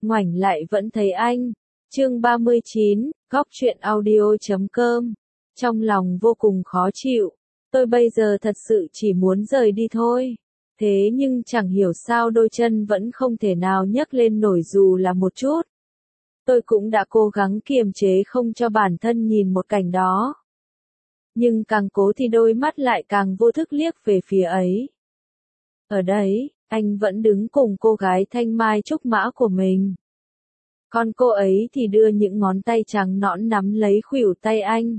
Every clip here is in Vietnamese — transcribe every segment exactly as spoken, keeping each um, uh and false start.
ngoảnh lại vẫn thấy anh. Chương ba mươi chín, góc truyện audio chấm com. Trong lòng vô cùng khó chịu, tôi bây giờ thật sự chỉ muốn rời đi thôi. Thế nhưng chẳng hiểu sao đôi chân vẫn không thể nào nhấc lên nổi dù là một chút. Tôi cũng đã cố gắng kiềm chế không cho bản thân nhìn một cảnh đó. Nhưng càng cố thì đôi mắt lại càng vô thức liếc về phía ấy. Ở đấy, anh vẫn đứng cùng cô gái thanh mai trúc mã của mình. Còn cô ấy thì đưa những ngón tay trắng nõn nắm lấy khuỷu tay anh.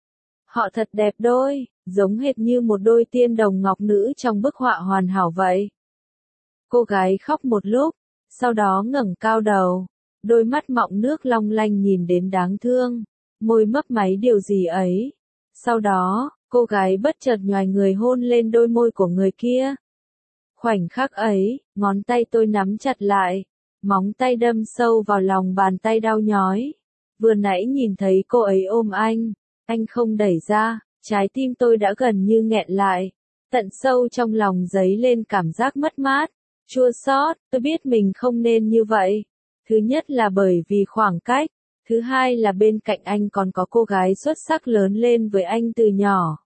Họ thật đẹp đôi, giống hệt như một đôi tiên đồng ngọc nữ trong bức họa hoàn hảo vậy. Cô gái khóc một lúc, sau đó ngẩng cao đầu, đôi mắt mọng nước long lanh nhìn đến đáng thương, môi mấp máy điều gì ấy. Sau đó, cô gái bất chợt nhoài người hôn lên đôi môi của người kia. Khoảnh khắc ấy, ngón tay tôi nắm chặt lại, móng tay đâm sâu vào lòng bàn tay đau nhói. Vừa nãy nhìn thấy cô ấy ôm anh, anh không đẩy ra, trái tim tôi đã gần như nghẹn lại. Tận sâu trong lòng dấy lên cảm giác mất mát, chua xót. Tôi biết mình không nên như vậy. Thứ nhất là bởi vì khoảng cách, thứ hai là bên cạnh anh còn có cô gái xuất sắc lớn lên với anh từ nhỏ.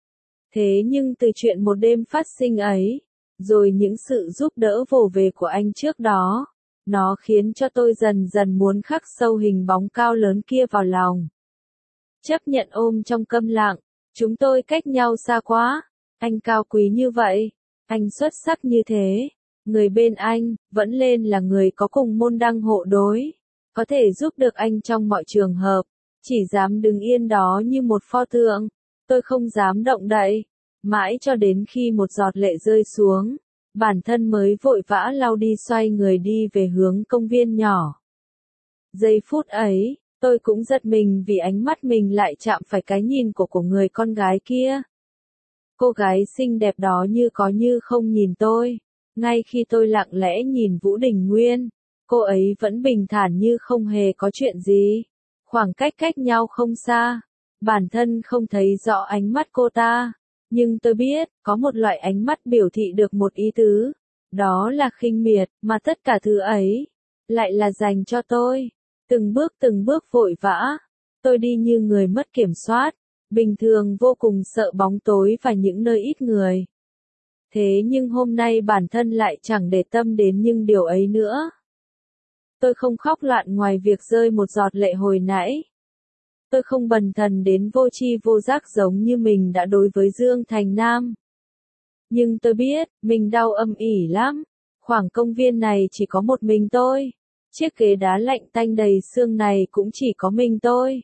Thế nhưng từ chuyện một đêm phát sinh ấy, rồi những sự giúp đỡ vồ về của anh trước đó, nó khiến cho tôi dần dần muốn khắc sâu hình bóng cao lớn kia vào lòng. Chấp nhận ôm trong câm lặng, chúng tôi cách nhau xa quá, anh cao quý như vậy, anh xuất sắc như thế, người bên anh, vẫn lên là người có cùng môn đăng hộ đối, có thể giúp được anh trong mọi trường hợp, chỉ dám đứng yên đó như một pho tượng, tôi không dám động đậy, mãi cho đến khi một giọt lệ rơi xuống, bản thân mới vội vã lau đi xoay người đi về hướng công viên nhỏ. Giây phút ấy, tôi cũng giật mình vì ánh mắt mình lại chạm phải cái nhìn của của người con gái kia. Cô gái xinh đẹp đó như có như không nhìn tôi, ngay khi tôi lặng lẽ nhìn Vũ Đình Nguyên, cô ấy vẫn bình thản như không hề có chuyện gì. Khoảng cách cách nhau không xa, bản thân không thấy rõ ánh mắt cô ta, nhưng tôi biết, có một loại ánh mắt biểu thị được một ý tứ, đó là khinh miệt, mà tất cả thứ ấy, lại là dành cho tôi. Từng bước từng bước vội vã, tôi đi như người mất kiểm soát, bình thường vô cùng sợ bóng tối và những nơi ít người. Thế nhưng hôm nay bản thân lại chẳng để tâm đến những điều ấy nữa. Tôi không khóc loạn ngoài việc rơi một giọt lệ hồi nãy. Tôi không bần thần đến vô tri vô giác giống như mình đã đối với Dương Thành Nam. Nhưng tôi biết, mình đau âm ỉ lắm. Khoảng công viên này chỉ có một mình tôi. Chiếc ghế đá lạnh tanh đầy xương này cũng chỉ có mình tôi.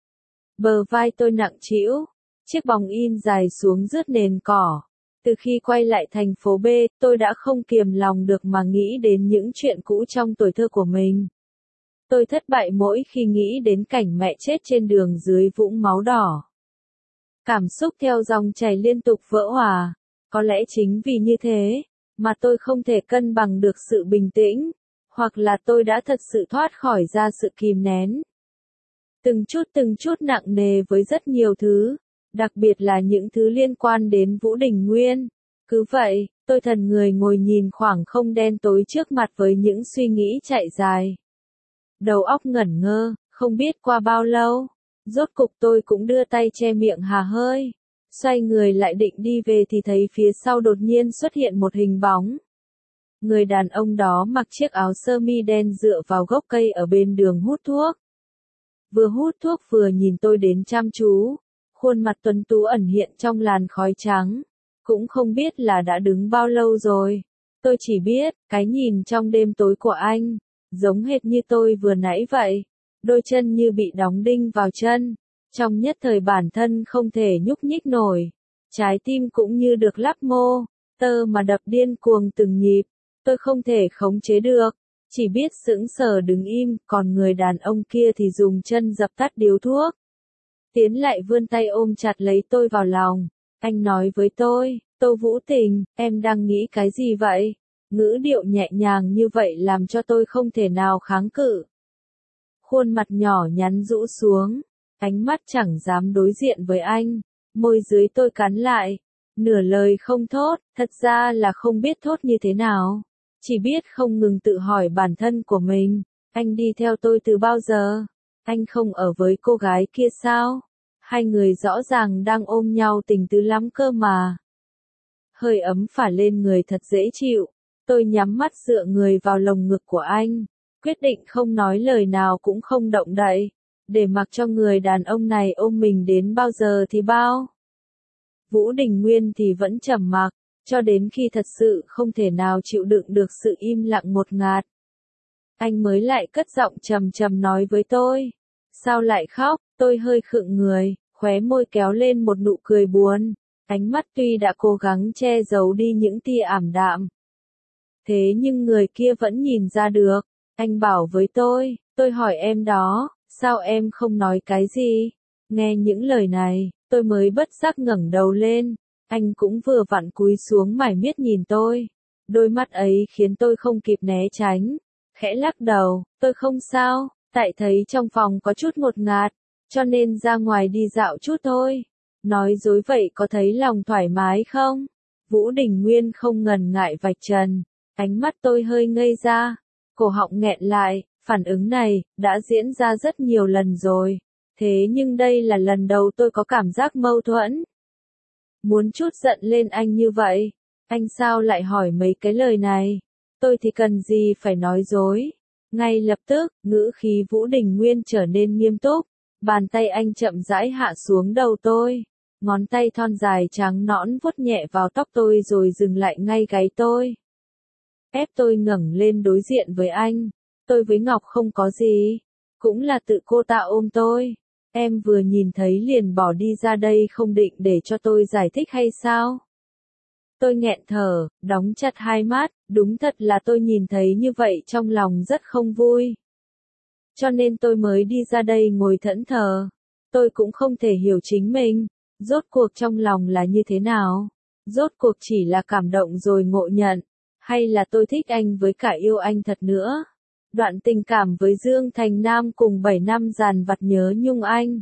Bờ vai tôi nặng trĩu, chiếc bóng in dài xuống rướt nền cỏ. Từ khi quay lại thành phố B, tôi đã không kiềm lòng được mà nghĩ đến những chuyện cũ trong tuổi thơ của mình. Tôi thất bại mỗi khi nghĩ đến cảnh mẹ chết trên đường dưới vũng máu đỏ. Cảm xúc theo dòng chảy liên tục vỡ hòa. Có lẽ chính vì như thế, mà tôi không thể cân bằng được sự bình tĩnh, hoặc là tôi đã thật sự thoát khỏi ra sự kìm nén. Từng chút từng chút nặng nề với rất nhiều thứ, đặc biệt là những thứ liên quan đến Vũ Đình Nguyên. Cứ vậy, tôi thần người ngồi nhìn khoảng không đen tối trước mặt với những suy nghĩ chạy dài. Đầu óc ngẩn ngơ, không biết qua bao lâu, rốt cục tôi cũng đưa tay che miệng hà hơi. Xoay người lại định đi về thì thấy phía sau đột nhiên xuất hiện một hình bóng. Người đàn ông đó mặc chiếc áo sơ mi đen dựa vào gốc cây ở bên đường hút thuốc. Vừa hút thuốc vừa nhìn tôi đến chăm chú, khuôn mặt tuấn tú ẩn hiện trong làn khói trắng. Cũng không biết là đã đứng bao lâu rồi. Tôi chỉ biết, cái nhìn trong đêm tối của anh, giống hệt như tôi vừa nãy vậy. Đôi chân như bị đóng đinh vào chân. Trong nhất thời bản thân không thể nhúc nhích nổi. Trái tim cũng như được lắp mô, tơ mà đập điên cuồng từng nhịp. Tôi không thể khống chế được. Chỉ biết sững sờ đứng im, còn người đàn ông kia thì dùng chân dập tắt điếu thuốc. Tiến lại vươn tay ôm chặt lấy tôi vào lòng. Anh nói với tôi, Tô Vũ Tình, em đang nghĩ cái gì vậy? Ngữ điệu nhẹ nhàng như vậy làm cho tôi không thể nào kháng cự. Khuôn mặt nhỏ nhắn rũ xuống, ánh mắt chẳng dám đối diện với anh, môi dưới tôi cắn lại, nửa lời không thốt, thật ra là không biết thốt như thế nào, chỉ biết không ngừng tự hỏi bản thân của mình, Anh đi theo tôi từ bao giờ? Anh không ở với cô gái kia sao? Hai người rõ ràng đang ôm nhau tình tứ lắm cơ mà. Hơi ấm phả lên người thật dễ chịu. Tôi nhắm mắt dựa người vào lồng ngực của anh. Quyết định không nói lời nào cũng không động đậy. Để mặc cho người đàn ông này ôm mình đến bao giờ thì bao. Vũ Đình Nguyên thì vẫn trầm mặc, cho đến khi thật sự không thể nào chịu đựng được sự im lặng ngột ngạt. Anh mới lại cất giọng trầm trầm nói với tôi. Sao lại khóc? Tôi hơi khựng người, khóe môi kéo lên một nụ cười buồn. Ánh mắt tuy đã cố gắng che giấu đi những tia ảm đạm. Thế nhưng người kia vẫn nhìn ra được. Anh bảo với tôi, tôi hỏi em đó, sao em không nói cái gì? Nghe những lời này, tôi mới bất giác ngẩng đầu lên. Anh cũng vừa vặn cúi xuống mải miết nhìn tôi. Đôi mắt ấy khiến tôi không kịp né tránh. Khẽ lắc đầu, tôi không sao, tại thấy trong phòng có chút ngột ngạt, cho nên ra ngoài đi dạo chút thôi. Nói dối vậy có thấy lòng thoải mái không? Vũ Đình Nguyên không ngần ngại vạch trần. Ánh mắt tôi hơi ngây ra. Cổ họng nghẹn lại, phản ứng này, đã diễn ra rất nhiều lần rồi. Thế nhưng đây là lần đầu tôi có cảm giác mâu thuẫn. Muốn chút giận lên anh như vậy. Anh sao lại hỏi mấy cái lời này? Tôi thì cần gì phải nói dối. Ngay lập tức, ngữ khí Vũ Đình Nguyên trở nên nghiêm túc. Bàn tay anh chậm rãi hạ xuống đầu tôi. Ngón tay thon dài trắng nõn vuốt nhẹ vào tóc tôi rồi dừng lại ngay gáy tôi. Ép tôi ngẩng lên đối diện với anh. Tôi với Ngọc không có gì. Cũng là tự cô ta ôm tôi. Em vừa nhìn thấy liền bỏ đi ra đây không định để cho tôi giải thích hay sao? Tôi nghẹn thở, đóng chặt hai mắt, đúng thật là tôi nhìn thấy như vậy trong lòng rất không vui. Cho nên tôi mới đi ra đây ngồi thẫn thờ. Tôi cũng không thể hiểu chính mình, rốt cuộc trong lòng là như thế nào. Rốt cuộc chỉ là cảm động rồi ngộ nhận, hay là tôi thích anh với cả yêu anh thật nữa. Đoạn tình cảm với Dương Thành Nam cùng bảy năm dằn vặt nhớ nhung anh.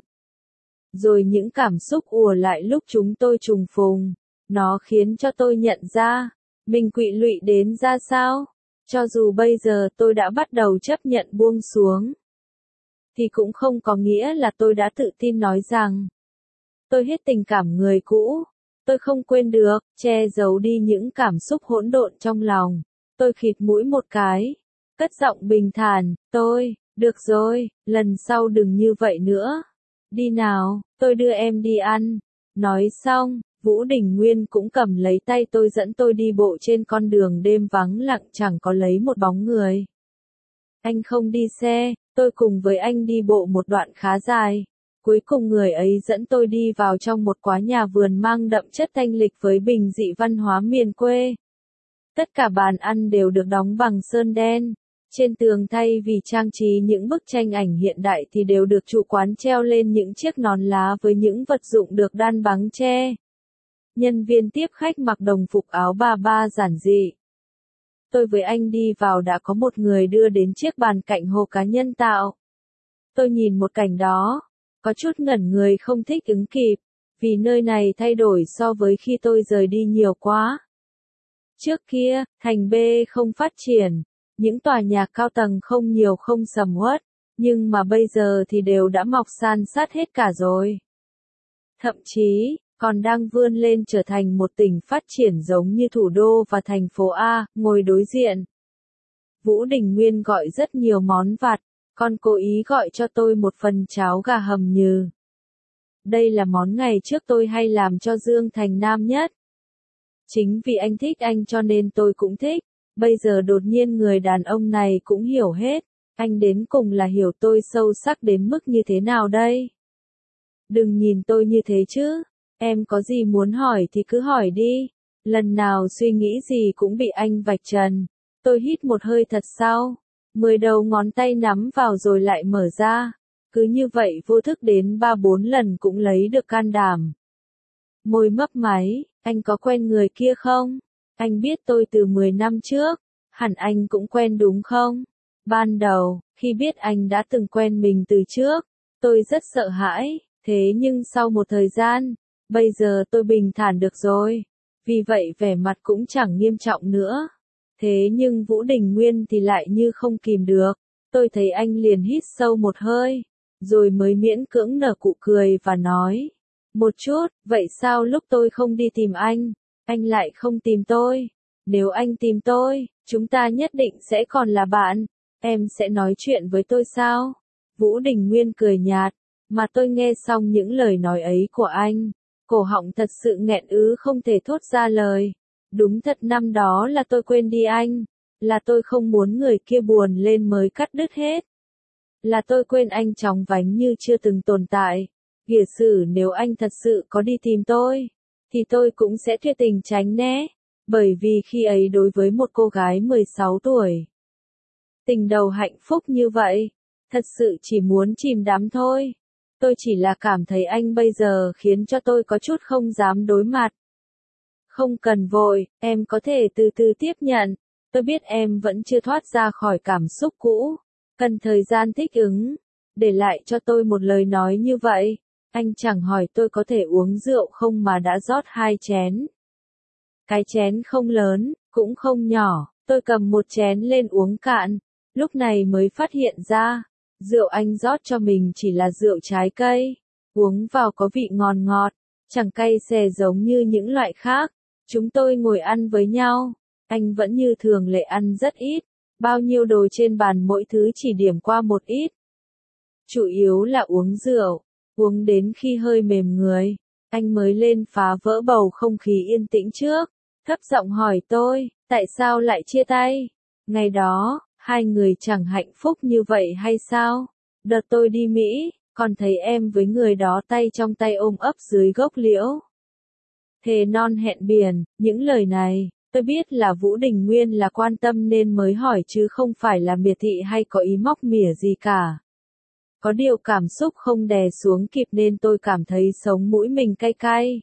Rồi những cảm xúc ùa lại lúc chúng tôi trùng phùng. Nó khiến cho tôi nhận ra, mình quỵ lụy đến ra sao. Cho dù bây giờ tôi đã bắt đầu chấp nhận buông xuống, thì cũng không có nghĩa là tôi đã tự tin nói rằng tôi hết tình cảm người cũ. Tôi không quên được, che giấu đi những cảm xúc hỗn độn trong lòng. Tôi khịt mũi một cái, cất giọng bình thản, tôi, được rồi, lần sau đừng như vậy nữa. Đi nào, tôi đưa em đi ăn. Nói xong, Vũ Đình Nguyên cũng cầm lấy tay tôi dẫn tôi đi bộ trên con đường đêm vắng lặng chẳng có lấy một bóng người. Anh không đi xe, tôi cùng với anh đi bộ một đoạn khá dài. Cuối cùng người ấy dẫn tôi đi vào trong một quán nhà vườn mang đậm chất thanh lịch với bình dị văn hóa miền quê. Tất cả bàn ăn đều được đóng bằng sơn đen. Trên tường thay vì trang trí những bức tranh ảnh hiện đại thì đều được chủ quán treo lên những chiếc nón lá với những vật dụng được đan bằng tre. Nhân viên tiếp khách mặc đồng phục áo bà ba giản dị. Tôi với anh đi vào đã có một người đưa đến chiếc bàn cạnh hồ cá nhân tạo. Tôi nhìn một cảnh đó, có chút ngẩn người không thích ứng kịp, vì nơi này thay đổi so với khi tôi rời đi nhiều quá. Trước kia, thành B không phát triển, những tòa nhà cao tầng không nhiều không sầm uất, nhưng mà bây giờ thì đều đã mọc san sát hết cả rồi. Thậm chí, còn đang vươn lên trở thành một tỉnh phát triển giống như thủ đô và thành phố A, ngồi đối diện. Vũ Đình Nguyên gọi rất nhiều món vặt, còn cố ý gọi cho tôi một phần cháo gà hầm nhừ. Đây là món ngày trước tôi hay làm cho Dương Thành Nam nhất. Chính vì anh thích anh cho nên tôi cũng thích, bây giờ đột nhiên người đàn ông này cũng hiểu hết, anh đến cùng là hiểu tôi sâu sắc đến mức như thế nào đây? Đừng nhìn tôi như thế chứ, em có gì muốn hỏi thì cứ hỏi đi, lần nào suy nghĩ gì cũng bị anh vạch trần. Tôi hít một hơi thật sâu, mười đầu ngón tay nắm vào rồi lại mở ra, cứ như vậy vô thức đến ba bốn lần cũng lấy được can đảm. Môi mấp máy, anh có quen người kia không? Anh biết tôi từ mười năm trước, hẳn anh cũng quen đúng không? Ban đầu, khi biết anh đã từng quen mình từ trước, tôi rất sợ hãi, thế nhưng sau một thời gian, bây giờ tôi bình thản được rồi, vì vậy vẻ mặt cũng chẳng nghiêm trọng nữa. Thế nhưng Vũ Đình Nguyên thì lại như không kìm được, Tôi thấy anh liền hít sâu một hơi, rồi mới miễn cưỡng nở nụ cười và nói. Một chút, vậy sao lúc tôi không đi tìm anh, anh lại không tìm tôi? Nếu anh tìm tôi, chúng ta nhất định sẽ còn là bạn. Em sẽ nói chuyện với tôi sao? Vũ Đình Nguyên cười nhạt, mà tôi nghe xong những lời nói ấy của anh. Cổ họng thật sự nghẹn ứ không thể thốt ra lời. Đúng thật năm đó là tôi quên đi anh. Là tôi không muốn người kia buồn lên mới cắt đứt hết. Là tôi quên anh chóng vánh như chưa từng tồn tại. Giả sử nếu anh thật sự có đi tìm tôi, thì tôi cũng sẽ tuyệt tình tránh né. Bởi vì khi ấy đối với một cô gái mười sáu tuổi, tình đầu hạnh phúc như vậy, thật sự chỉ muốn chìm đắm thôi. Tôi chỉ là cảm thấy anh bây giờ khiến cho tôi có chút không dám đối mặt. Không cần vội, em có thể từ từ tiếp nhận. Tôi biết em vẫn chưa thoát ra khỏi cảm xúc cũ, cần thời gian thích ứng. Để lại cho tôi một lời nói như vậy, anh chẳng hỏi tôi có thể uống rượu không mà đã rót hai chén. Cái chén không lớn, cũng không nhỏ, tôi cầm một chén lên uống cạn, lúc này mới phát hiện ra, rượu anh rót cho mình chỉ là rượu trái cây, uống vào có vị ngon ngọt, chẳng cay xè giống như những loại khác. Chúng tôi ngồi ăn với nhau, anh vẫn như thường lệ ăn rất ít, bao nhiêu đồ trên bàn mỗi thứ chỉ điểm qua một ít. Chủ yếu là uống rượu, uống đến khi hơi mềm người, anh mới lên phá vỡ bầu không khí yên tĩnh trước, thấp giọng hỏi tôi, tại sao lại chia tay? Ngày đó, hai người chẳng hạnh phúc như vậy hay sao? Đợt tôi đi Mỹ, còn thấy em với người đó tay trong tay ôm ấp dưới gốc liễu. Thề non hẹn biển, những lời này, tôi biết là Vũ Đình Nguyên là quan tâm nên mới hỏi chứ không phải là miệt thị hay có ý móc mỉa gì cả. Có điều cảm xúc không đè xuống kịp nên tôi cảm thấy sống mũi mình cay cay.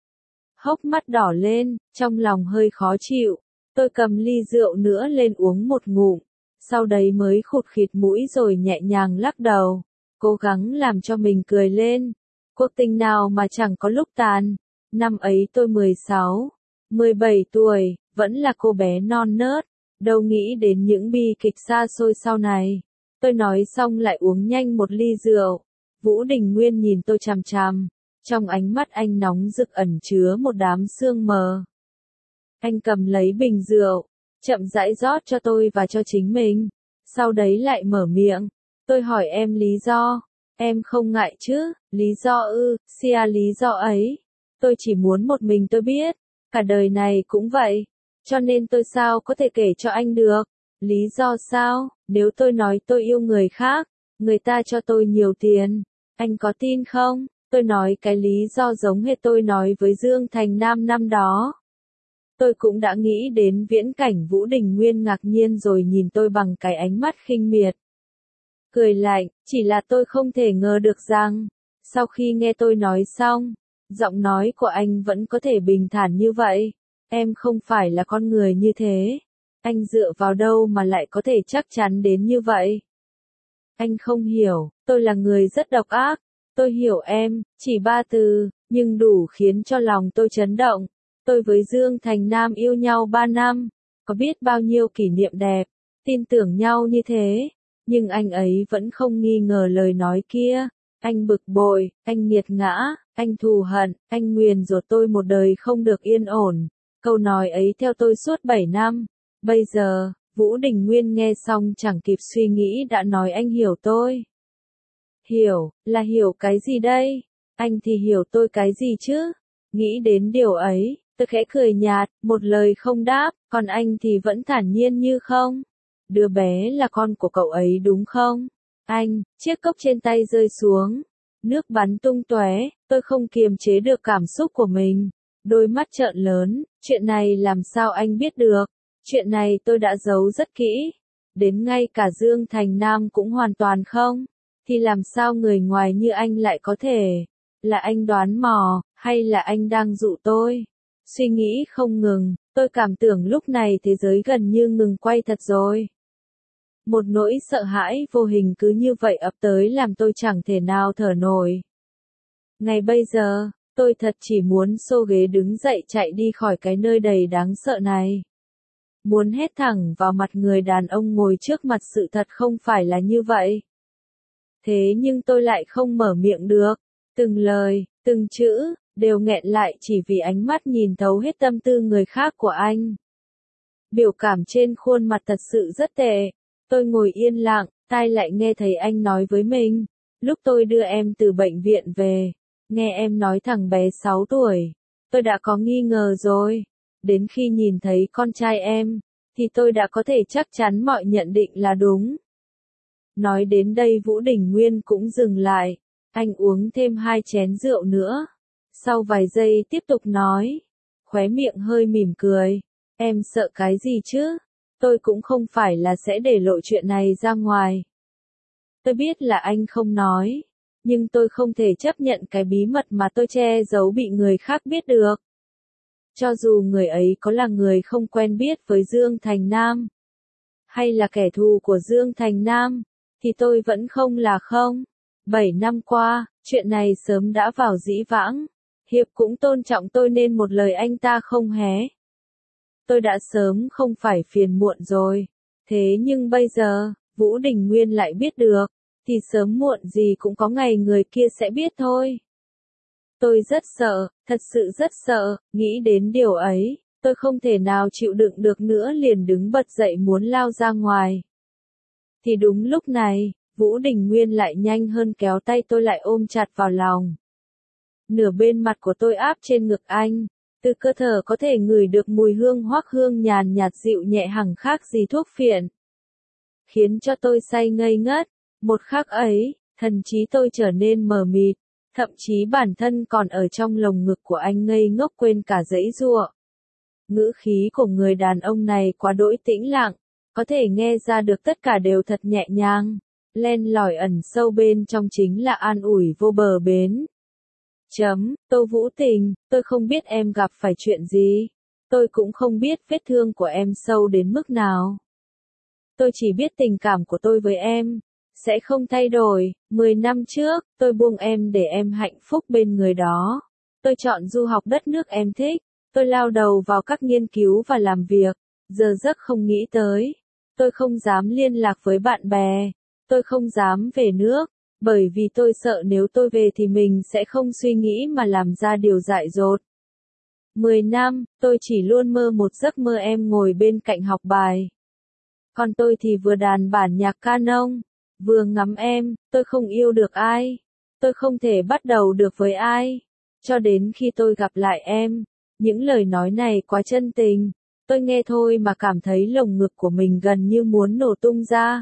Hốc mắt đỏ lên, trong lòng hơi khó chịu, tôi cầm ly rượu nữa lên uống một ngụm, sau đấy mới khụt khịt mũi rồi nhẹ nhàng lắc đầu, cố gắng làm cho mình cười lên. Cuộc tình nào mà chẳng có lúc tàn, năm ấy tôi mười sáu, mười bảy tuổi, vẫn là cô bé non nớt, đâu nghĩ đến những bi kịch xa xôi sau này. Tôi nói xong lại uống nhanh một ly rượu. Vũ Đình Nguyên nhìn tôi chằm chằm, trong ánh mắt anh nóng rực ẩn chứa một đám sương mờ. Anh cầm lấy bình rượu, chậm rãi rót cho tôi và cho chính mình, sau đấy lại mở miệng. Tôi hỏi em lý do, em không ngại chứ? Lý do ư? Xia lý do ấy, tôi chỉ muốn một mình tôi biết, cả đời này cũng vậy, cho nên tôi sao có thể kể cho anh được. Lý do sao? Nếu tôi nói tôi yêu người khác, người ta cho tôi nhiều tiền, anh có tin không? Tôi nói cái lý do giống hệt tôi nói với Dương Thành Nam năm đó. Tôi cũng đã nghĩ đến viễn cảnh Vũ Đình Nguyên ngạc nhiên rồi nhìn tôi bằng cái ánh mắt khinh miệt. Cười lạnh, chỉ là tôi không thể ngờ được rằng, sau khi nghe tôi nói xong, giọng nói của anh vẫn có thể bình thản như vậy. Em không phải là con người như thế. Anh dựa vào đâu mà lại có thể chắc chắn đến như vậy? Anh không hiểu, tôi là người rất độc ác. Tôi hiểu em, chỉ ba từ, nhưng đủ khiến cho lòng tôi chấn động. Tôi với Dương Thành Nam yêu nhau ba năm, có biết bao nhiêu kỷ niệm đẹp, tin tưởng nhau như thế. Nhưng anh ấy vẫn không nghi ngờ lời nói kia. Anh bực bội, anh nghiệt ngã, anh thù hận, anh nguyền rủa tôi một đời không được yên ổn. Câu nói ấy theo tôi suốt bảy năm. Bây giờ, Vũ Đình Nguyên nghe xong chẳng kịp suy nghĩ đã nói anh hiểu tôi. Hiểu, là hiểu cái gì đây? Anh thì hiểu tôi cái gì chứ? Nghĩ đến điều ấy, tôi khẽ cười nhạt, một lời không đáp, còn anh thì vẫn thản nhiên như không. Đứa bé là con của cậu ấy đúng không? Anh, chiếc cốc trên tay rơi xuống, nước bắn tung tóe, tôi không kiềm chế được cảm xúc của mình. Đôi mắt trợn lớn, chuyện này làm sao anh biết được? Chuyện này tôi đã giấu rất kỹ, đến ngay cả Dương Thành Nam cũng hoàn toàn không, thì làm sao người ngoài như anh lại có thể, là anh đoán mò, hay là anh đang dụ tôi? Suy nghĩ không ngừng, tôi cảm tưởng lúc này thế giới gần như ngừng quay thật rồi. Một nỗi sợ hãi vô hình cứ như vậy ập tới làm tôi chẳng thể nào thở nổi. Ngay bây giờ, tôi thật chỉ muốn xô ghế đứng dậy chạy đi khỏi cái nơi đầy đáng sợ này. Muốn hét thẳng vào mặt người đàn ông ngồi trước mặt sự thật không phải là như vậy. Thế nhưng tôi lại không mở miệng được. Từng lời, từng chữ, đều nghẹn lại chỉ vì ánh mắt nhìn thấu hết tâm tư người khác của anh. Biểu cảm trên khuôn mặt thật sự rất tệ. Tôi ngồi yên lặng, tai lại nghe thấy anh nói với mình. Lúc tôi đưa em từ bệnh viện về, nghe em nói thằng bé sáu tuổi, tôi đã có nghi ngờ rồi. Đến khi nhìn thấy con trai em, thì tôi đã có thể chắc chắn mọi nhận định là đúng. Nói đến đây Vũ Đình Nguyên cũng dừng lại. Anh uống thêm hai chén rượu nữa. Sau vài giây tiếp tục nói. Khóe miệng hơi mỉm cười. Em sợ cái gì chứ? Tôi cũng không phải là sẽ để lộ chuyện này ra ngoài. Tôi biết là anh không nói. Nhưng tôi không thể chấp nhận cái bí mật mà tôi che giấu bị người khác biết được. Cho dù người ấy có là người không quen biết với Dương Thành Nam, hay là kẻ thù của Dương Thành Nam, thì tôi vẫn không là không. Bảy năm qua, chuyện này sớm đã vào dĩ vãng. Hiệp cũng tôn trọng tôi nên một lời anh ta không hé. Tôi đã sớm không phải phiền muộn rồi. Thế nhưng bây giờ, Vũ Đình Nguyên lại biết được, thì sớm muộn gì cũng có ngày người kia sẽ biết thôi. Tôi rất sợ, thật sự rất sợ, nghĩ đến điều ấy, tôi không thể nào chịu đựng được nữa liền đứng bật dậy muốn lao ra ngoài. Thì đúng lúc này, Vũ Đình Nguyên lại nhanh hơn kéo tay tôi lại ôm chặt vào lòng. Nửa bên mặt của tôi áp trên ngực anh, từ cơ thể có thể ngửi được mùi hương hoắc hương nhàn nhạt dịu nhẹ hằng khác gì thuốc phiện. Khiến cho tôi say ngây ngất, một khắc ấy, thần trí tôi trở nên mờ mịt, thậm chí bản thân còn ở trong lồng ngực của anh ngây ngốc quên cả giãy giụa. Ngữ khí của người đàn ông này quá đỗi tĩnh lặng, có thể nghe ra được tất cả đều thật nhẹ nhàng, len lỏi ẩn sâu bên trong chính là an ủi vô bờ bến. Chấm, Tô Vũ Tình, tôi không biết em gặp phải chuyện gì. Tôi cũng không biết vết thương của em sâu đến mức nào. Tôi chỉ biết tình cảm của tôi với em sẽ không thay đổi. Mười năm trước, tôi buông em để em hạnh phúc bên người đó. Tôi chọn du học đất nước em thích. Tôi lao đầu vào các nghiên cứu và làm việc. Giờ giấc không nghĩ tới. Tôi không dám liên lạc với bạn bè. Tôi không dám về nước. Bởi vì tôi sợ nếu tôi về thì mình sẽ không suy nghĩ mà làm ra điều dại dột. Mười năm, tôi chỉ luôn mơ một giấc mơ em ngồi bên cạnh học bài. Còn tôi thì vừa đàn bản nhạc canon, vừa ngắm em, tôi không yêu được ai. Tôi không thể bắt đầu được với ai. Cho đến khi tôi gặp lại em, những lời nói này quá chân tình. Tôi nghe thôi mà cảm thấy lồng ngực của mình gần như muốn nổ tung ra.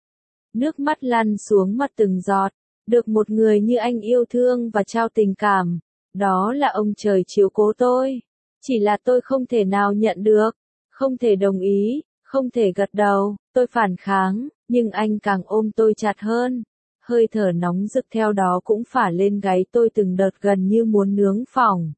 Nước mắt lăn xuống mặt từng giọt, được một người như anh yêu thương và trao tình cảm, đó là ông trời chiếu cố tôi. Chỉ là tôi không thể nào nhận được, không thể đồng ý, không thể gật đầu, tôi phản kháng, nhưng anh càng ôm tôi chặt hơn. Hơi thở nóng rực theo đó cũng phả lên gáy tôi từng đợt gần như muốn nướng phỏng.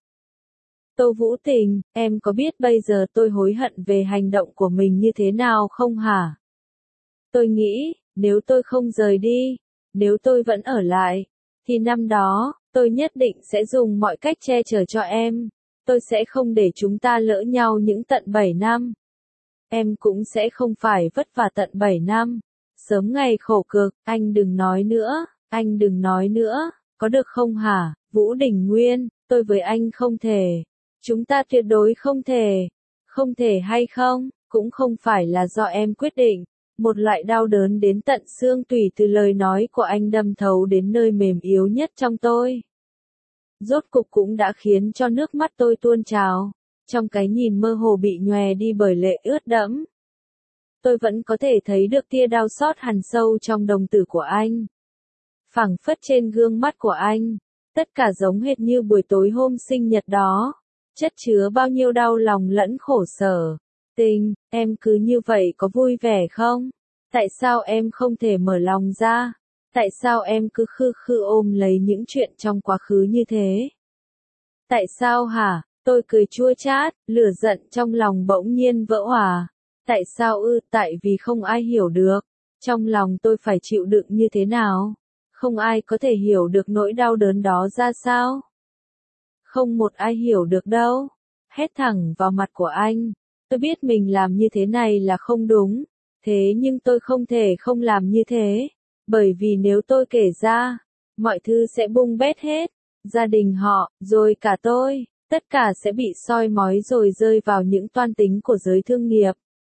Tô Vũ Tình, em có biết bây giờ tôi hối hận về hành động của mình như thế nào không hả? Tôi nghĩ, nếu tôi không rời đi, nếu tôi vẫn ở lại, thì năm đó, tôi nhất định sẽ dùng mọi cách che chở cho em. Tôi sẽ không để chúng ta lỡ nhau những tận bảy năm. Em cũng sẽ không phải vất vả tận bảy năm. Sớm ngày khổ cực, anh đừng nói nữa, anh đừng nói nữa, có được không hả, Vũ Đình Nguyên, tôi với anh không thể. Chúng ta tuyệt đối không thể. Không thể hay không, cũng không phải là do em quyết định. Một loại đau đớn đến tận xương tủy từ lời nói của anh đâm thấu đến nơi mềm yếu nhất trong tôi. Rốt cục cũng đã khiến cho nước mắt tôi tuôn trào, trong cái nhìn mơ hồ bị nhòe đi bởi lệ ướt đẫm. Tôi vẫn có thể thấy được tia đau xót hằn sâu trong đồng tử của anh. Phảng phất trên gương mắt của anh, tất cả giống hệt như buổi tối hôm sinh nhật đó, chất chứa bao nhiêu đau lòng lẫn khổ sở. Tình, em cứ như vậy có vui vẻ không? Tại sao em không thể mở lòng ra? Tại sao em cứ khư khư ôm lấy những chuyện trong quá khứ như thế? Tại sao hả? Tôi cười chua chát, lửa giận trong lòng bỗng nhiên vỡ òa. Tại sao ư? Tại vì không ai hiểu được. Trong lòng tôi phải chịu đựng như thế nào? Không ai có thể hiểu được nỗi đau đớn đó ra sao? Không một ai hiểu được đâu. Hét thẳng vào mặt của anh. Tôi biết mình làm như thế này là không đúng, thế nhưng tôi không thể không làm như thế, bởi vì nếu tôi kể ra, mọi thứ sẽ bung bét hết, gia đình họ, rồi cả tôi, tất cả sẽ bị soi mói rồi rơi vào những toan tính của giới thương nghiệp.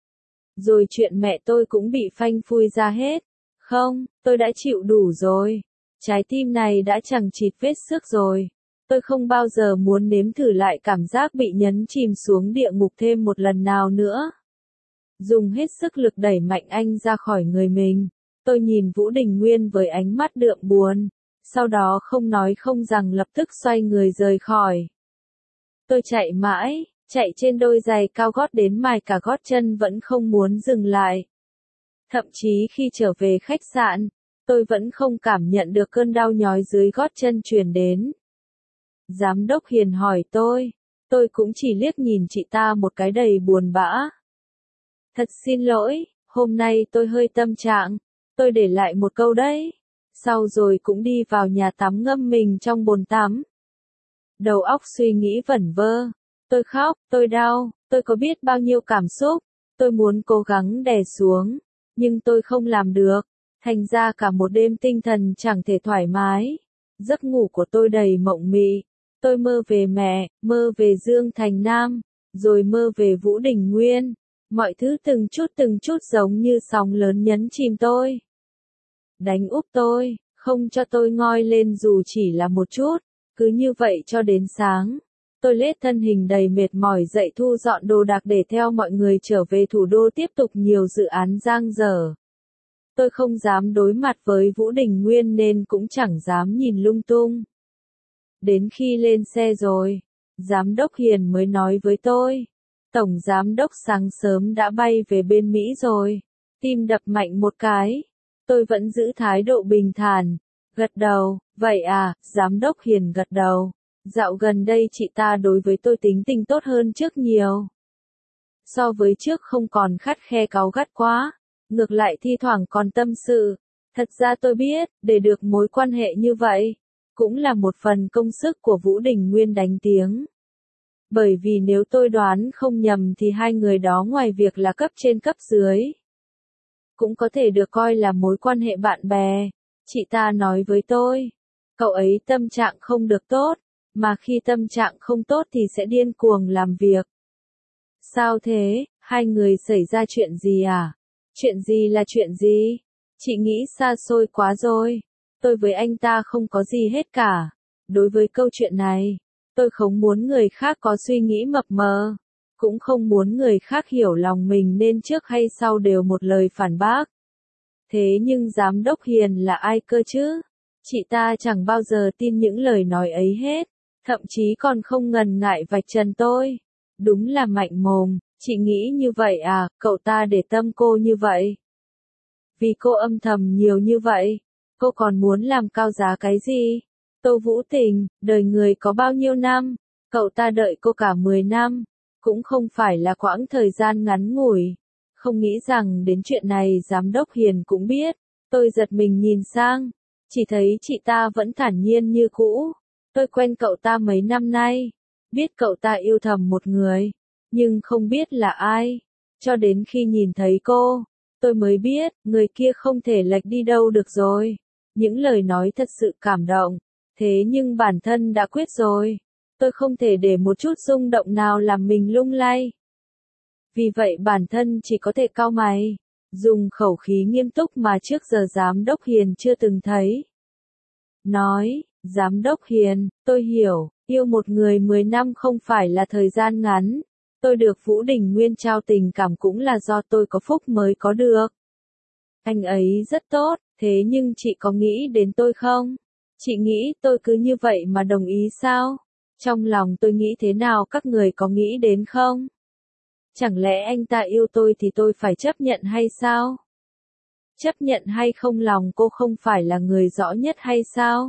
Rồi chuyện mẹ tôi cũng bị phanh phui ra hết. Không, tôi đã chịu đủ rồi. Trái tim này đã chẳng chịt vết sức rồi. Tôi không bao giờ muốn nếm thử lại cảm giác bị nhấn chìm xuống địa ngục thêm một lần nào nữa. Dùng hết sức lực đẩy mạnh anh ra khỏi người mình. Tôi nhìn Vũ Đình Nguyên với ánh mắt đượm buồn. Sau đó không nói không rằng lập tức xoay người rời khỏi. Tôi chạy mãi, chạy trên đôi giày cao gót đến mài cả gót chân vẫn không muốn dừng lại. Thậm chí khi trở về khách sạn, tôi vẫn không cảm nhận được cơn đau nhói dưới gót chân truyền đến. Giám đốc Hiền hỏi tôi, tôi cũng chỉ liếc nhìn chị ta một cái đầy buồn bã. Thật xin lỗi, hôm nay tôi hơi tâm trạng, tôi để lại một câu đấy. Sau rồi cũng đi vào nhà tắm ngâm mình trong bồn tắm. Đầu óc suy nghĩ vẩn vơ. Tôi khóc, tôi đau, tôi có biết bao nhiêu cảm xúc. Tôi muốn cố gắng đè xuống, nhưng tôi không làm được. Thành ra cả một đêm tinh thần chẳng thể thoải mái. Giấc ngủ của tôi đầy mộng mị. Tôi mơ về mẹ, mơ về Dương Thành Nam, rồi mơ về Vũ Đình Nguyên. Mọi thứ từng chút từng chút giống như sóng lớn nhấn chìm tôi. Đánh úp tôi, không cho tôi ngoi lên dù chỉ là một chút. Cứ như vậy cho đến sáng. Tôi lết thân hình đầy mệt mỏi dậy thu dọn đồ đạc để theo mọi người trở về thủ đô tiếp tục nhiều dự án dang dở. Tôi không dám đối mặt với Vũ Đình Nguyên nên cũng chẳng dám nhìn lung tung. Đến khi lên xe rồi, Giám đốc Hiền mới nói với tôi. Tổng Giám đốc sáng sớm đã bay về bên Mỹ rồi. Tim đập mạnh một cái. Tôi vẫn giữ thái độ bình thản. Gật đầu, vậy à, Giám đốc Hiền gật đầu. Dạo gần đây chị ta đối với tôi tính tình tốt hơn trước nhiều. So với trước không còn khắt khe cáu gắt quá, ngược lại thi thoảng còn tâm sự. Thật ra tôi biết, để được mối quan hệ như vậy, cũng là một phần công sức của Vũ Đình Nguyên đánh tiếng. Bởi vì nếu tôi đoán không nhầm thì hai người đó ngoài việc là cấp trên cấp dưới, cũng có thể được coi là mối quan hệ bạn bè. Chị ta nói với tôi, cậu ấy tâm trạng không được tốt, mà khi tâm trạng không tốt thì sẽ điên cuồng làm việc. Sao thế, hai người xảy ra chuyện gì à? Chuyện gì là chuyện gì? Chị nghĩ xa xôi quá rồi. Tôi với anh ta không có gì hết cả. Đối với câu chuyện này, tôi không muốn người khác có suy nghĩ mập mờ. Cũng không muốn người khác hiểu lòng mình nên trước hay sau đều một lời phản bác. Thế nhưng Giám đốc Hiền là ai cơ chứ? Chị ta chẳng bao giờ tin những lời nói ấy hết. Thậm chí còn không ngần ngại vạch trần tôi. Đúng là mạnh mồm, chị nghĩ như vậy à, cậu ta để tâm cô như vậy. Vì cô âm thầm nhiều như vậy, cô còn muốn làm cao giá cái gì? Tô Vũ Tình, đời người có bao nhiêu năm, cậu ta đợi cô cả mười năm, cũng không phải là quãng thời gian ngắn ngủi. Không nghĩ rằng đến chuyện này Giám đốc Hiền cũng biết, tôi giật mình nhìn sang, chỉ thấy chị ta vẫn thản nhiên như cũ. Tôi quen cậu ta mấy năm nay, biết cậu ta yêu thầm một người, nhưng không biết là ai. Cho đến khi nhìn thấy cô, tôi mới biết, người kia không thể lệch đi đâu được rồi. Những lời nói thật sự cảm động, thế nhưng bản thân đã quyết rồi. Tôi không thể để một chút rung động nào làm mình lung lay. Vì vậy bản thân chỉ có thể cau mày, dùng khẩu khí nghiêm túc mà trước giờ Giám đốc Hiền chưa từng thấy. Nói, Giám đốc Hiền, tôi hiểu, yêu một người mười năm không phải là thời gian ngắn. Tôi được Vũ Đình Nguyên trao tình cảm cũng là do tôi có phúc mới có được. Anh ấy rất tốt, thế nhưng chị có nghĩ đến tôi không? Chị nghĩ tôi cứ như vậy mà đồng ý sao? Trong lòng tôi nghĩ thế nào các người có nghĩ đến không? Chẳng lẽ anh ta yêu tôi thì tôi phải chấp nhận hay sao? Chấp nhận hay không lòng cô không phải là người rõ nhất hay sao?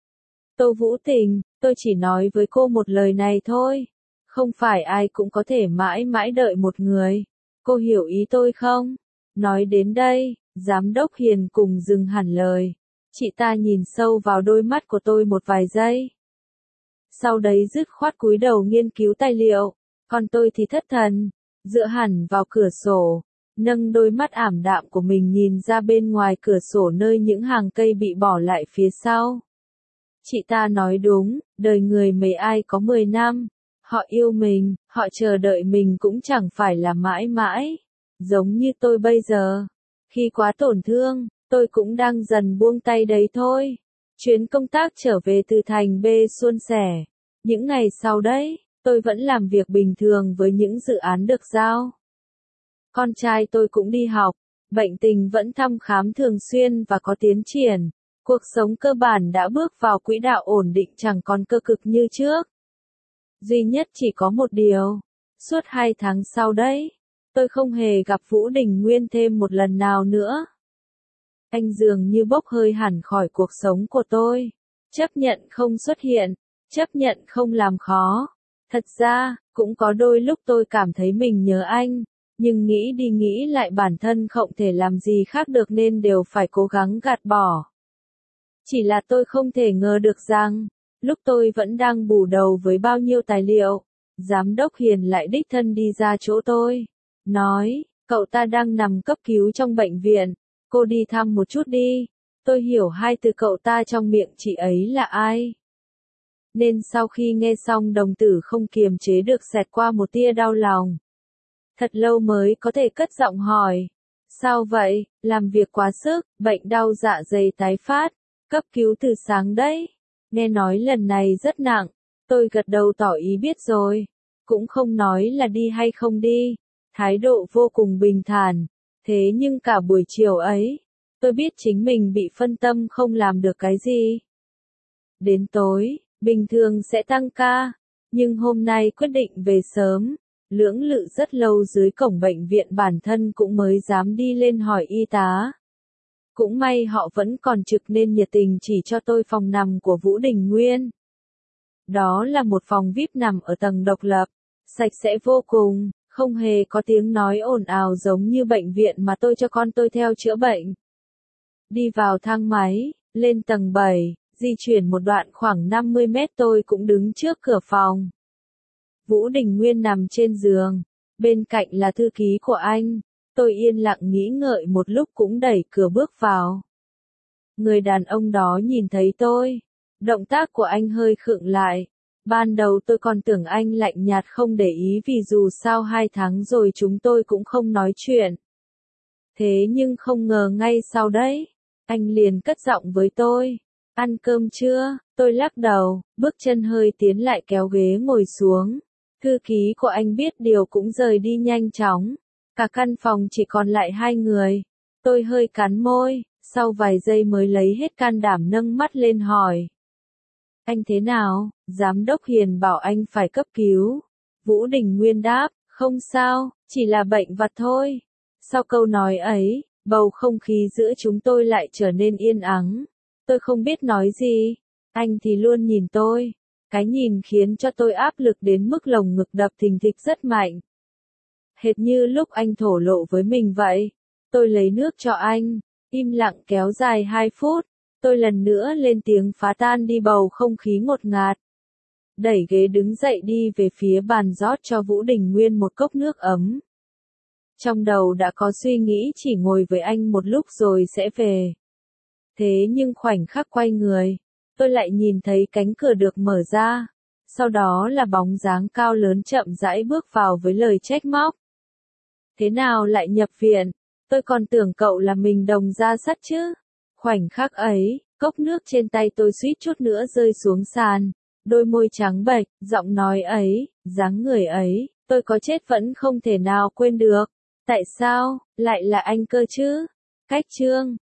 Tô Vũ Tình, tôi chỉ nói với cô một lời này thôi. Không phải ai cũng có thể mãi mãi đợi một người. Cô hiểu ý tôi không? Nói đến đây, Giám đốc Hiền cùng dừng hẳn lời. Chị ta nhìn sâu vào đôi mắt của tôi một vài giây. Sau đấy dứt khoát cúi đầu nghiên cứu tài liệu. Còn tôi thì thất thần. dựa hẳn vào cửa sổ, nâng đôi mắt ảm đạm của mình nhìn ra bên ngoài cửa sổ nơi những hàng cây bị bỏ lại phía sau. Chị ta nói đúng, đời người mấy ai có mười năm, họ yêu mình, họ chờ đợi mình cũng chẳng phải là mãi mãi, giống như tôi bây giờ. Khi quá tổn thương, tôi cũng đang dần buông tay đấy thôi. Chuyến công tác trở về từ thành B suôn sẻ. Những ngày sau đấy, tôi vẫn làm việc bình thường với những dự án được giao. Con trai tôi cũng đi học, bệnh tình vẫn thăm khám thường xuyên và có tiến triển. Cuộc sống cơ bản đã bước vào quỹ đạo ổn định, chẳng còn cơ cực như trước. Duy nhất chỉ có một điều, suốt hai tháng sau đấy, tôi không hề gặp Vũ Đình Nguyên thêm một lần nào nữa. Anh dường như bốc hơi hẳn khỏi cuộc sống của tôi, chấp nhận không xuất hiện, chấp nhận không làm khó. Thật ra, cũng có đôi lúc tôi cảm thấy mình nhớ anh, nhưng nghĩ đi nghĩ lại bản thân không thể làm gì khác được nên đều phải cố gắng gạt bỏ. Chỉ là tôi không thể ngờ được rằng, lúc tôi vẫn đang bù đầu với bao nhiêu tài liệu, Giám đốc Hiền lại đích thân đi ra chỗ tôi, nói, cậu ta đang nằm cấp cứu trong bệnh viện, cô đi thăm một chút đi. Tôi hiểu hai từ cậu ta trong miệng chị ấy là ai. Nên sau khi nghe xong đồng tử không kiềm chế được xẹt qua một tia đau lòng. Thật lâu mới có thể cất giọng hỏi, sao vậy, làm việc quá sức, bệnh đau dạ dày tái phát, cấp cứu từ sáng đấy. Nghe nói lần này rất nặng, tôi gật đầu tỏ ý biết rồi, cũng không nói là đi hay không đi, thái độ vô cùng bình thản. Thế nhưng cả buổi chiều ấy, tôi biết chính mình bị phân tâm không làm được cái gì. Đến tối, bình thường sẽ tăng ca, nhưng hôm nay quyết định về sớm, lưỡng lự rất lâu dưới cổng bệnh viện, bản thân cũng mới dám đi lên hỏi y tá. Cũng may họ vẫn còn trực nên nhiệt tình chỉ cho tôi phòng nằm của Vũ Đình Nguyên. Đó là một phòng vi ai pi nằm ở tầng độc lập, sạch sẽ vô cùng, không hề có tiếng nói ồn ào giống như bệnh viện mà tôi cho con tôi theo chữa bệnh. Đi vào thang máy, lên tầng bảy, di chuyển một đoạn khoảng năm mươi mét tôi cũng đứng trước cửa phòng. Vũ Đình Nguyên nằm trên giường, bên cạnh là thư ký của anh. Tôi yên lặng nghĩ ngợi một lúc cũng đẩy cửa bước vào. Người đàn ông đó nhìn thấy tôi, động tác của anh hơi khựng lại. Ban đầu tôi còn tưởng anh lạnh nhạt không để ý vì dù sao hai tháng rồi chúng tôi cũng không nói chuyện. Thế nhưng không ngờ ngay sau đấy, anh liền cất giọng với tôi. Ăn cơm chưa? Tôi lắc đầu, bước chân hơi tiến lại kéo ghế ngồi xuống. Thư ký của anh biết điều cũng rời đi nhanh chóng. Cả căn phòng chỉ còn lại hai người. Tôi hơi cắn môi, sau vài giây mới lấy hết can đảm nâng mắt lên hỏi. Anh thế nào? Giám đốc Hiền bảo anh phải cấp cứu. Vũ Đình Nguyên đáp, không sao, chỉ là bệnh vặt thôi. Sau câu nói ấy, bầu không khí giữa chúng tôi lại trở nên yên ắng. Tôi không biết nói gì. Anh thì luôn nhìn tôi. Cái nhìn khiến cho tôi áp lực đến mức lồng ngực đập thình thịch rất mạnh. Hệt như lúc anh thổ lộ với mình vậy. Tôi lấy nước cho anh, im lặng kéo dài hai phút. Tôi lần nữa lên tiếng phá tan đi bầu không khí ngột ngạt. Đẩy ghế đứng dậy đi về phía bàn rót cho Vũ Đình Nguyên một cốc nước ấm. Trong đầu đã có suy nghĩ chỉ ngồi với anh một lúc rồi sẽ về. Thế nhưng khoảnh khắc quay người, tôi lại nhìn thấy cánh cửa được mở ra. Sau đó là bóng dáng cao lớn chậm rãi bước vào với lời trách móc. Thế nào lại nhập viện? Tôi còn tưởng cậu là mình đồng ra sắt chứ. Khoảnh khắc ấy, cốc nước trên tay tôi suýt chút nữa rơi xuống sàn. Đôi môi trắng bệch, giọng nói ấy, dáng người ấy, tôi có chết vẫn không thể nào quên được. Tại sao, lại là anh cơ chứ? Cách chương